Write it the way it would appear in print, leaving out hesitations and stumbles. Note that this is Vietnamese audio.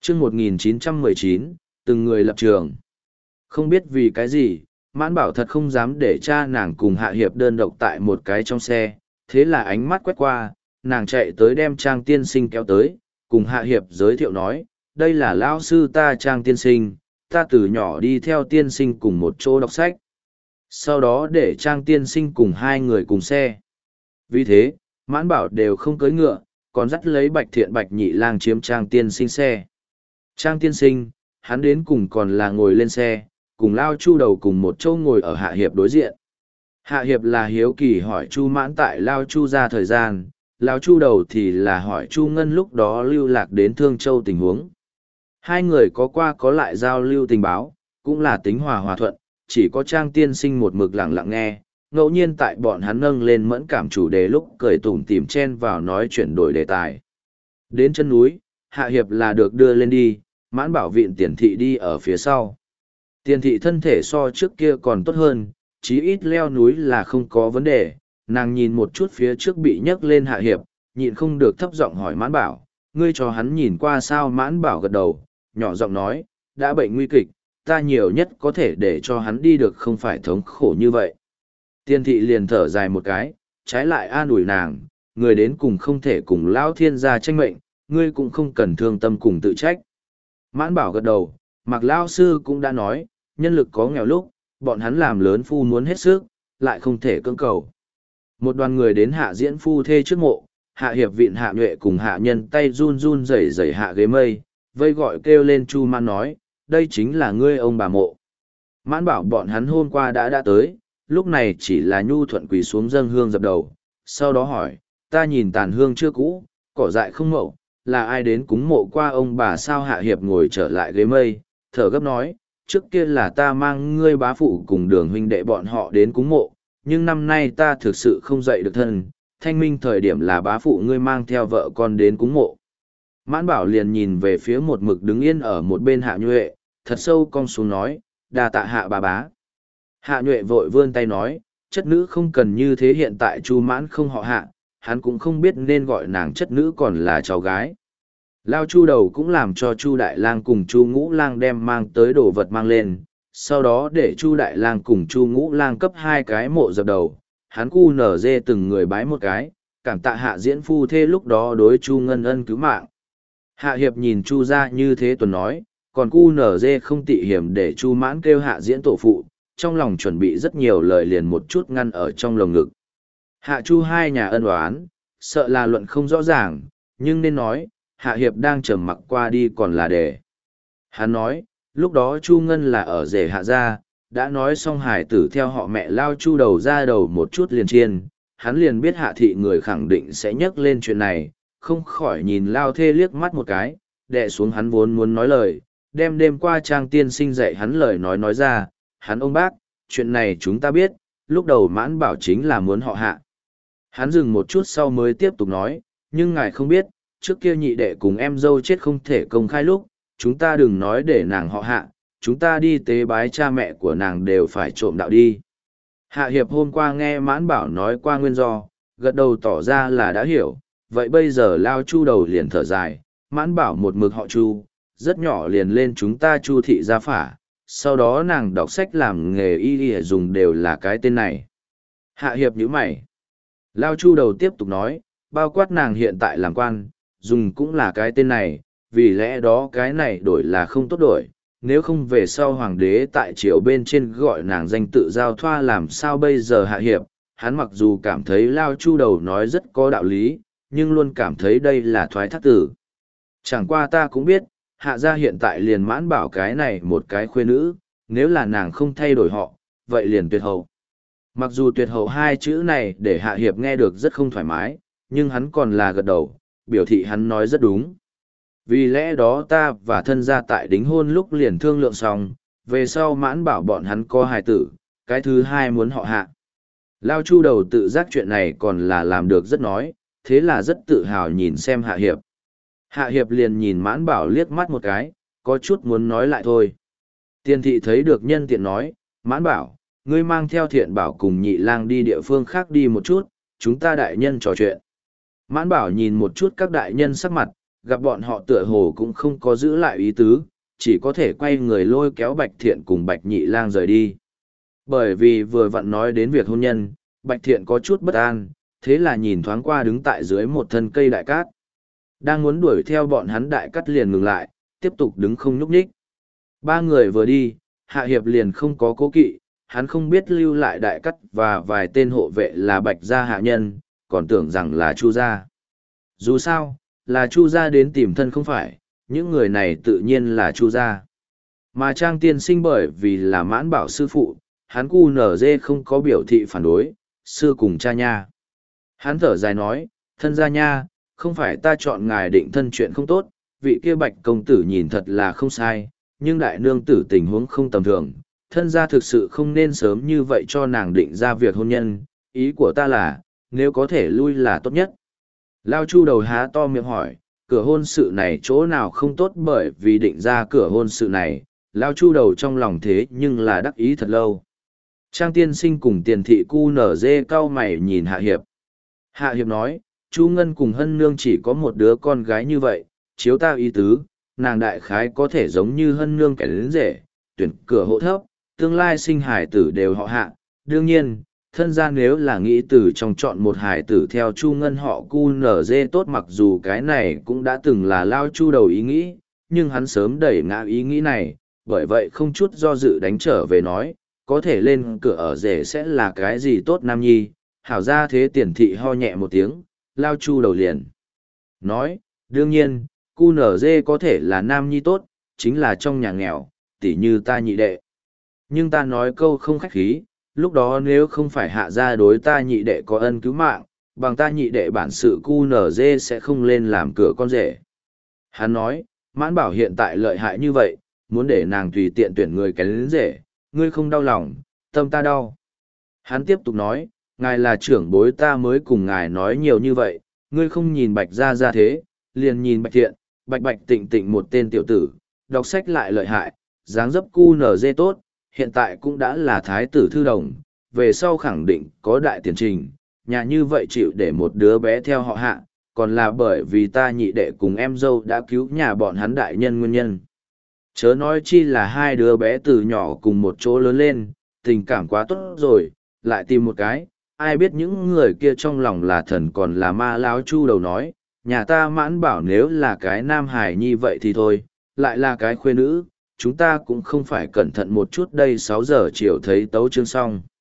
chương 1919, từng người lập trường. Không biết vì cái gì, Mãn Bảo thật không dám để cha nàng cùng Hạ Hiệp đơn độc tại một cái trong xe, thế là ánh mắt quét qua, nàng chạy tới đem Trang tiên sinh kéo tới, cùng Hạ Hiệp giới thiệu nói, đây là lão sư ta Trang tiên sinh, ta từ nhỏ đi theo tiên sinh cùng một chỗ đọc sách. Sau đó để Trang tiên sinh cùng hai người cùng xe. Vì thế, Mãn Bảo đều không cưỡi ngựa, còn dắt lấy Bạch Thiện Bạch Nhị Lang chiếm Trang tiên sinh xe. Trang tiên sinh, hắn đến cùng còn là ngồi lên xe, cùng Lao Chu Đầu cùng một chỗ ngồi ở Hạ Hiệp đối diện. Hạ Hiệp là hiếu kỳ hỏi Chu Mãn tại Lao Chu ra thời gian, Lao Chu Đầu thì là hỏi Chu Ngân lúc đó lưu lạc đến Thương Châu tình huống. Hai người có qua có lại giao lưu tình báo, cũng là tính hòa thuận, chỉ có Trang tiên sinh một mực lặng lặng nghe, ngẫu nhiên tại bọn hắn nâng lên mẫn cảm chủ đề lúc cười tủm tỉm chen vào nói chuyển đổi đề tài. Đến chân núi, Hạ Hiệp là được đưa lên đi, Mãn Bảo viện Tiền thị đi ở phía sau. Tiền thị thân thể so trước kia còn tốt hơn, chí ít leo núi là không có vấn đề, nàng nhìn một chút phía trước bị nhấc lên Hạ Hiệp, nhịn không được thấp giọng hỏi Mãn Bảo, ngươi cho hắn nhìn qua sao? Mãn Bảo gật đầu, nhỏ giọng nói, đã bệnh nguy kịch, ta nhiều nhất có thể để cho hắn đi được không phải thống khổ như vậy. Tiền thị liền thở dài một cái, trái lại an ủi nàng, người đến cùng không thể cùng Lão Thiên gia tranh mệnh, ngươi cũng không cần thương tâm cùng tự trách. Mãn Bảo gật đầu, Mạc Lao Sư cũng đã nói, nhân lực có nghèo lúc, bọn hắn làm lớn phu muốn hết sức, lại không thể cưỡng cầu. Một đoàn người đến Hạ Diễn phu thê trước mộ, Hạ Hiệp vịn Hạ Nhuệ cùng Hạ Nhân tay run run rẩy rẩy hạ ghế mây, vây gọi kêu lên Chu Mãn nói, đây chính là ngươi ông bà mộ. Mãn Bảo bọn hắn hôm qua đã tới, lúc này chỉ là nhu thuận quỳ xuống dâng hương dập đầu, sau đó hỏi, ta nhìn tàn hương chưa cũ, cỏ dại không mậu, là ai đến cúng mộ qua ông bà sao? Hạ Hiệp ngồi trở lại ghế mây, thở gấp nói, trước kia là ta mang ngươi bá phụ cùng Đường huynh đệ bọn họ đến cúng mộ, nhưng năm nay ta thực sự không dậy được thân, thanh minh thời điểm là bá phụ ngươi mang theo vợ con đến cúng mộ. Mãn Bảo liền nhìn về phía một mực đứng yên ở một bên Hạ Nhuệ, thật sâu cong xuống nói, đà tạ Hạ bà bá. Hạ Nhuệ vội vươn tay nói, chất nữ không cần như thế, hiện tại Chu Mãn không họ Hạ, hắn cũng không biết nên gọi nàng chất nữ còn là cháu gái. Lao Chu Đầu cũng làm cho Chu Đại Lang cùng Chu Ngũ Lang đem mang tới đồ vật mang lên, sau đó để Chu Đại Lang cùng Chu Ngũ Lang cấp hai cái mộ dập đầu, hắn cu nở dê từng người bái một cái, cảm tạ Hạ Diễn phu thê lúc đó đối Chu Ngân ân cứu mạng. Hạ Hiệp nhìn Chu ra như thế tuần nói, còn cu nở dê không tị hiểm để Chu Mãn kêu Hạ Diễn tổ phụ, trong lòng chuẩn bị rất nhiều lời liền một chút ngăn ở trong lồng ngực. Hạ Chu hai nhà ân oán, sợ là luận không rõ ràng, nhưng nên nói, Hạ Hiệp đang trầm mặc qua đi còn là để. Hắn nói, lúc đó Chu Ngân là ở rể Hạ gia, đã nói xong hải tử theo họ mẹ Lao Chu Đầu ra đầu một chút liền chiên, hắn liền biết Hạ thị người khẳng định sẽ nhắc lên chuyện này, không khỏi nhìn Lao thê liếc mắt một cái, đè xuống hắn vốn muốn nói lời, đem đêm qua Trang tiên sinh dạy hắn lời nói ra, hắn ông bác, chuyện này chúng ta biết, lúc đầu Mãn Bảo chính là muốn họ Hạ. Hắn dừng một chút sau mới tiếp tục nói, nhưng ngài không biết, trước kia nhị đệ cùng em dâu chết không thể công khai lúc, chúng ta đừng nói để nàng họ Hạ, chúng ta đi tế bái cha mẹ của nàng đều phải trộm đạo đi. Hạ Hiệp hôm qua nghe Mãn Bảo nói qua nguyên do, gật đầu tỏ ra là đã hiểu, vậy bây giờ Lao Chu Đầu liền thở dài, Mãn Bảo một mực họ Chu, rất nhỏ liền lên chúng ta Chu thị gia phả, sau đó nàng đọc sách làm nghề y dùng đều là cái tên này. Hạ Hiệp nhíu mày. Lao Chu Đầu tiếp tục nói, bao quát nàng hiện tại làm quan, dùng cũng là cái tên này, vì lẽ đó cái này đổi là không tốt đổi, nếu không về sau hoàng đế tại triều bên trên gọi nàng danh tự giao thoa làm sao bây giờ? Hạ Hiệp, hắn mặc dù cảm thấy Lao Chu Đầu nói rất có đạo lý, nhưng luôn cảm thấy đây là thoái thác tử. Chẳng qua ta cũng biết, Hạ gia hiện tại liền Mãn Bảo cái này một cái khuê nữ, nếu là nàng không thay đổi họ, vậy liền tuyệt hậu. Mặc dù tuyệt hậu hai chữ này để Hạ Hiệp nghe được rất không thoải mái, nhưng hắn còn là gật đầu, biểu thị hắn nói rất đúng. Vì lẽ đó ta và thân gia tại đính hôn lúc liền thương lượng xong, về sau Mãn Bảo bọn hắn có hài tử, cái thứ hai muốn họ Hạ. Lao Chu Đầu tự giác chuyện này còn là làm được rất nói, thế là rất tự hào nhìn xem Hạ Hiệp. Hạ Hiệp liền nhìn Mãn Bảo liếc mắt một cái, có chút muốn nói lại thôi. Tiền thị thấy được nhân tiện nói, Mãn Bảo, ngươi mang theo Thiện Bảo cùng Nhị Lang đi địa phương khác đi một chút, chúng ta đại nhân trò chuyện. Mãn Bảo nhìn một chút các đại nhân sắc mặt, gặp bọn họ tựa hồ cũng không có giữ lại ý tứ, chỉ có thể quay người lôi kéo Bạch Thiện cùng Bạch Nhị Lang rời đi. Bởi vì vừa vặn nói đến việc hôn nhân, Bạch Thiện có chút bất an, thế là nhìn thoáng qua đứng tại dưới một thân cây đại cát. Đang muốn đuổi theo bọn hắn, đại cát liền ngừng lại, tiếp tục đứng không nhúc nhích. Ba người vừa đi, Hạ Hiệp liền không có cố kỵ, hắn không biết lưu lại đại cát và vài tên hộ vệ là Bạch gia hạ nhân, còn tưởng rằng là Chu gia. Dù sao, là Chu gia đến tìm thân không phải, những người này tự nhiên là Chu gia. Mà Trang tiên sinh bởi vì là Mãn Bảo sư phụ, hắn cu nở dê không có biểu thị phản đối, sư cùng cha nha. Hắn thở dài nói, thân gia nha, không phải ta chọn ngài định thân chuyện không tốt, vị kia Bạch công tử nhìn thật là không sai, nhưng đại nương tử tình huống không tầm thường, thân gia thực sự không nên sớm như vậy cho nàng định ra việc hôn nhân, ý của ta là, nếu có thể lui là tốt nhất. Lao Chu đầu há to miệng hỏi, cửa hôn sự này chỗ nào không tốt, bởi vì định ra cửa hôn sự này, Lao Chu đầu trong lòng thế nhưng là đắc ý thật lâu. Trang tiên sinh cùng tiền thị cu nở dê cau mày nhìn Hạ Hiệp. Hạ Hiệp nói, Chu Ngân cùng Hân Nương chỉ có một đứa con gái như vậy, chiếu ta ý tứ, nàng đại khái có thể giống như Hân Nương kẻ đến rể, tuyển cửa hộ thấp, tương lai sinh hải tử đều họ Hạ. Đương nhiên, thân gia nếu là nghĩ từ trong chọn một hải tử theo Chu Ngân họ cu nở dê tốt, mặc dù cái này cũng đã từng là Lao Chu đầu ý nghĩ, nhưng hắn sớm đẩy ngã ý nghĩ này, bởi vậy không chút do dự đánh trở về nói, có thể lên cửa ở rể sẽ là cái gì tốt nam nhi. Hảo ra thế tiền thị ho nhẹ một tiếng, Lao Chu đầu liền nói, đương nhiên, cu nở dê có thể là nam nhi tốt, chính là trong nhà nghèo, tỉ như ta nhị đệ. Nhưng ta nói câu không khách khí, lúc đó nếu không phải Hạ gia đối ta nhị đệ có ân cứu mạng, bằng ta nhị đệ bản sự cu nở dê sẽ không lên làm cửa con rể. Hắn nói, Mãn Bảo hiện tại lợi hại như vậy, muốn để nàng tùy tiện tuyển người cái đến rể, ngươi không đau lòng, tâm ta đau. Hắn tiếp tục nói, ngài là trưởng bối, ta mới cùng ngài nói nhiều như vậy, ngươi không nhìn Bạch gia ra thế, liền nhìn Bạch Thiện, Bạch Tịnh Tịnh một tên tiểu tử, đọc sách lại lợi hại, dáng dấp cu nở dê tốt, hiện tại cũng đã là thái tử thư đồng, về sau khẳng định có đại tiền trình, nhà như vậy chịu để một đứa bé theo họ Hạ, còn là bởi vì ta nhị đệ cùng em dâu đã cứu nhà bọn hắn đại nhân nguyên nhân. Chớ nói chi là hai đứa bé từ nhỏ cùng một chỗ lớn lên, tình cảm quá tốt rồi, lại tìm một cái, ai biết những người kia trong lòng là thần còn là ma. Láo Chu đầu nói, nhà ta Mãn Bảo nếu là cái nam hài nhi vậy thì thôi, lại là cái khuê nữ, chúng ta cũng không phải cẩn thận một chút đây. 6 giờ chiều thấy tấu chương xong.